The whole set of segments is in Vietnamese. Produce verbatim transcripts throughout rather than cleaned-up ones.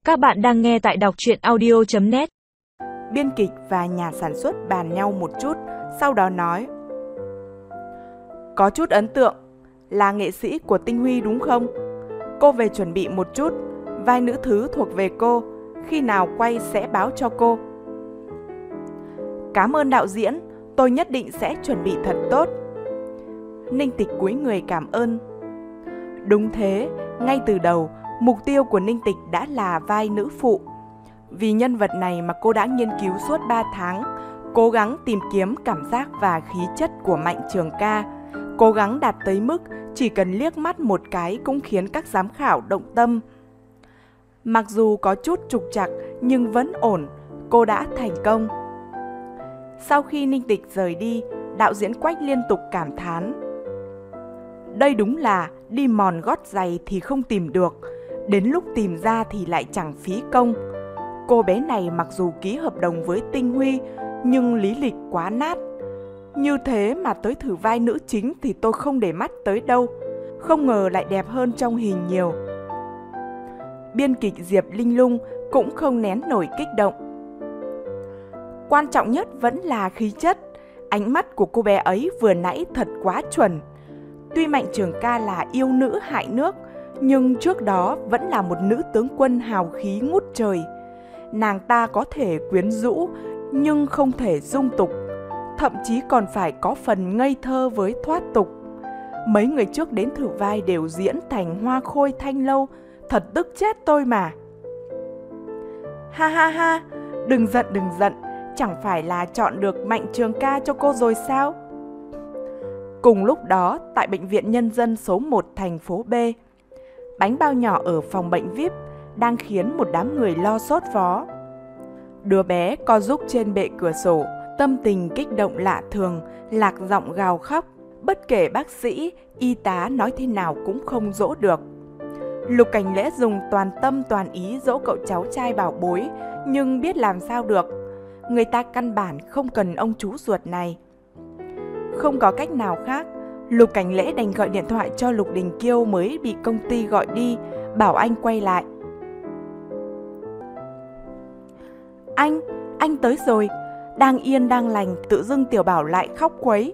Các bạn đang nghe tại đọc truyện audio chấm net. Biên kịch và nhà sản xuất bàn nhau một chút, sau đó nói: Có chút ấn tượng, là nghệ sĩ của Tinh Huy đúng không? Cô về chuẩn bị một chút, vai nữ thứ thuộc về cô, khi nào quay sẽ báo cho cô. Cảm ơn đạo diễn, tôi nhất định sẽ chuẩn bị thật tốt. Ninh Tịch cúi người cảm ơn. Đúng thế, ngay từ đầu, mục tiêu của Ninh Tịch đã là vai nữ phụ. Vì nhân vật này mà cô đã nghiên cứu suốt ba tháng, cố gắng tìm kiếm cảm giác và khí chất của Mạnh Trường Ca, cố gắng đạt tới mức chỉ cần liếc mắt một cái cũng khiến các giám khảo động tâm. Mặc dù có chút trục trặc nhưng vẫn ổn, cô đã thành công. Sau khi Ninh Tịch rời đi, đạo diễn Quách liên tục cảm thán: Đây đúng là đi mòn gót giày thì không tìm được, đến lúc tìm ra thì lại chẳng phí công. Cô bé này mặc dù ký hợp đồng với Tinh Huy, nhưng lý lịch quá nát. Như thế mà tới thử vai nữ chính thì tôi không để mắt tới đâu, không ngờ lại đẹp hơn trong hình nhiều. Biên kịch Diệp Linh Lung cũng không nén nổi kích động. Quan trọng nhất vẫn là khí chất, ánh mắt của cô bé ấy vừa nãy thật quá chuẩn. Tuy Mạnh Trường Ca là yêu nữ hại nước, nhưng trước đó vẫn là một nữ tướng quân hào khí ngút trời. Nàng ta có thể quyến rũ, nhưng không thể dung tục, thậm chí còn phải có phần ngây thơ với thoát tục. Mấy người trước đến thử vai đều diễn thành Hoa Khôi Thanh Lâu, thật tức chết tôi mà. Ha ha ha, đừng giận đừng giận, chẳng phải là chọn được Mạnh Trường Ca cho cô rồi sao? Cùng lúc đó, tại Bệnh viện Nhân dân số một thành phố B, bánh bao nhỏ ở phòng bệnh vi ai pi đang khiến một đám người lo sốt vó. Đứa bé co rúc trên bệ cửa sổ, tâm tình kích động lạ thường, lạc giọng gào khóc. Bất kể bác sĩ, y tá nói thế nào cũng không dỗ được. Lục Cảnh Lễ dùng toàn tâm toàn ý dỗ cậu cháu trai bảo bối, nhưng biết làm sao được. Người ta căn bản không cần ông chú ruột này. Không có cách nào khác, Lục Cảnh Lễ đành gọi điện thoại cho Lục Đình Kiêu mới bị công ty gọi đi, bảo anh quay lại. Anh, anh tới rồi, đang yên đang lành, tự dưng Tiểu Bảo lại khóc quấy.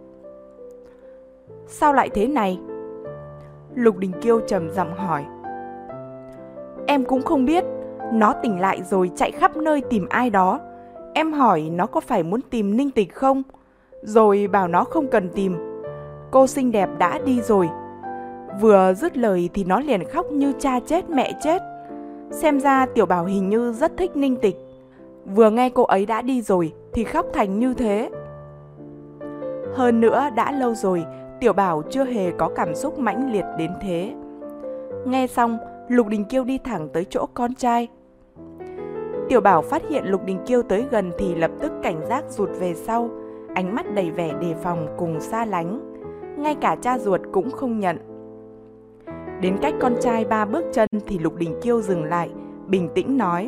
Sao lại thế này? Lục Đình Kiêu trầm giọng hỏi. Em cũng không biết, nó tỉnh lại rồi chạy khắp nơi tìm ai đó. Em hỏi nó có phải muốn tìm Ninh Tịch không? Rồi bảo nó không cần tìm, cô xinh đẹp đã đi rồi. Vừa dứt lời thì nó liền khóc như cha chết mẹ chết. Xem ra Tiểu Bảo hình như rất thích Ninh Tịch. Vừa nghe cô ấy đã đi rồi thì khóc thành như thế. Hơn nữa đã lâu rồi Tiểu Bảo chưa hề có cảm xúc mãnh liệt đến thế. Nghe xong, Lục Đình Kiêu đi thẳng tới chỗ con trai. Tiểu Bảo phát hiện Lục Đình Kiêu tới gần thì lập tức cảnh giác rụt về sau, ánh mắt đầy vẻ đề phòng cùng xa lánh. Ngay cả cha ruột cũng không nhận. Đến cách con trai ba bước chân thì Lục Đình Kiêu dừng lại, bình tĩnh nói: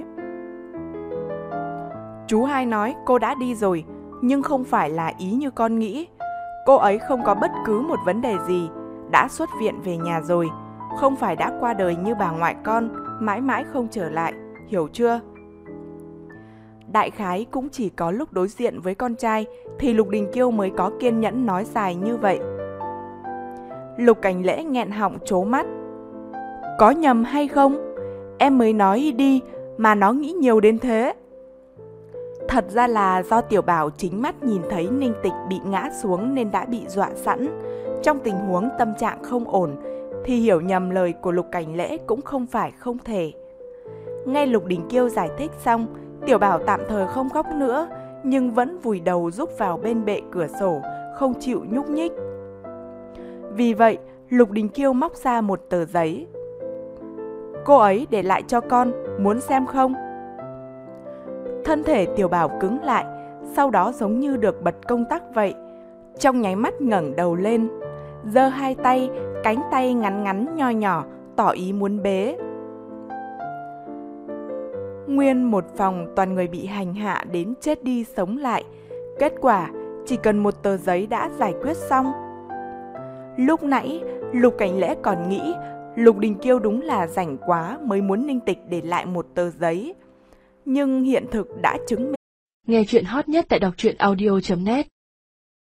Chú hai nói cô đã đi rồi, nhưng không phải là ý như con nghĩ. Cô ấy không có bất cứ một vấn đề gì, đã xuất viện về nhà rồi, không phải đã qua đời như bà ngoại con, mãi mãi không trở lại, hiểu chưa? Đại khái cũng chỉ có lúc đối diện với con trai thì Lục Đình Kiêu mới có kiên nhẫn nói dài như vậy. Lục Cảnh Lễ nghẹn họng trố mắt. Có nhầm hay không? Em mới nói đi mà nó nghĩ nhiều đến thế. Thật ra là do Tiểu Bảo chính mắt nhìn thấy Ninh Tịch bị ngã xuống nên đã bị dọa sẵn. Trong tình huống tâm trạng không ổn thì hiểu nhầm lời của Lục Cảnh Lễ cũng không phải không thể. Nghe Lục Đình Kiêu giải thích xong, Tiểu Bảo tạm thời không khóc nữa, nhưng vẫn vùi đầu rúc vào bên bệ cửa sổ, không chịu nhúc nhích. Vì vậy, Lục Đình Kiêu móc ra một tờ giấy. Cô ấy để lại cho con, muốn xem không? Thân thể Tiểu Bảo cứng lại, sau đó giống như được bật công tắc vậy. Trong nháy mắt ngẩng đầu lên, giơ hai tay, cánh tay ngắn ngắn nho nhỏ, tỏ ý muốn bế. Nguyên một phòng toàn người bị hành hạ đến chết đi sống lại. Kết quả chỉ cần một tờ giấy đã giải quyết xong. Lúc nãy Lục Cảnh Lễ còn nghĩ Lục Đình Kiêu đúng là rảnh quá mới muốn Ninh Tịch để lại một tờ giấy. Nhưng hiện thực đã chứng minh. Nghe chuyện hot nhất tại đọc truyện audio chấm net